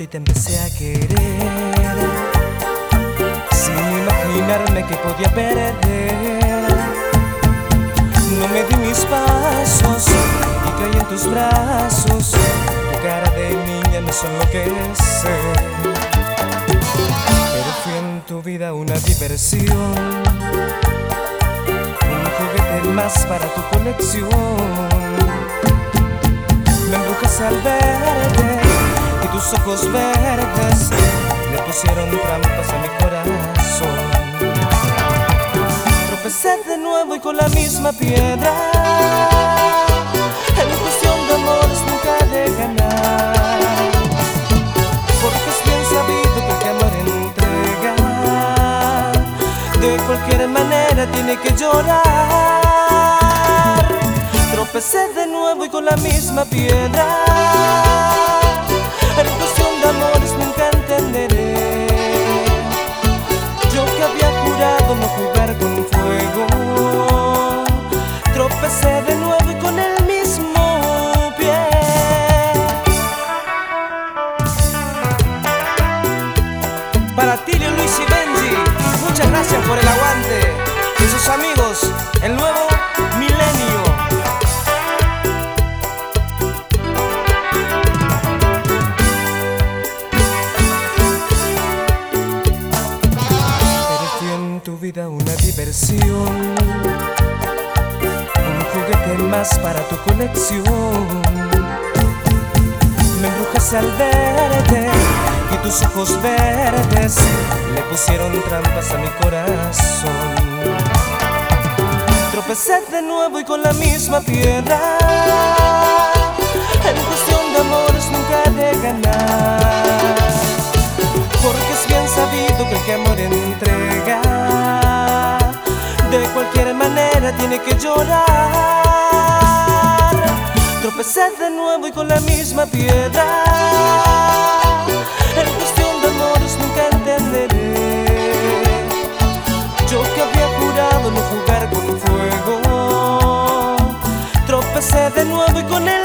y te empecé a querer, sin imaginarme que podía perder. No me di mis pasos y caí en tus brazos. Tu cara de niña me hizo enloquecer, pero fui en tu vida una diversión, un juguete más para tu colección. Me embrujas al verte y tus ojos verdes le pusieron trampas a mi corazón. Tropecé de nuevo y con la misma piedra. En cuestión de amores nunca he de ganar, porque es bien sabido que el que amor entrega de cualquier manera tiene que llorar. Tropecé de nuevo y con la misma piedra. En cuestión de amores nunca entenderé, yo que había jurado no jugar con fuego. Tropecé de nuevo y con el mismo pie. Para Tilio, Luis y Benji, muchas gracias por el aguante. Y sus amigos, el nuevo milenio. Tu vida una diversión, un juguete más para tu colección. Me embrujas al verte y tus ojos verdes le pusieron trampas a mi corazón. Tropecé de nuevo y con la misma piedra. En cuestión de amores nunca he de ganar, porque es bien sabido que el que amor entrega de cualquier manera tiene que llorar. Tropecé de nuevo y con la misma piedra. En cuestión de amores nunca entenderé, yo que había jurado no jugar con fuego. Tropecé de nuevo y con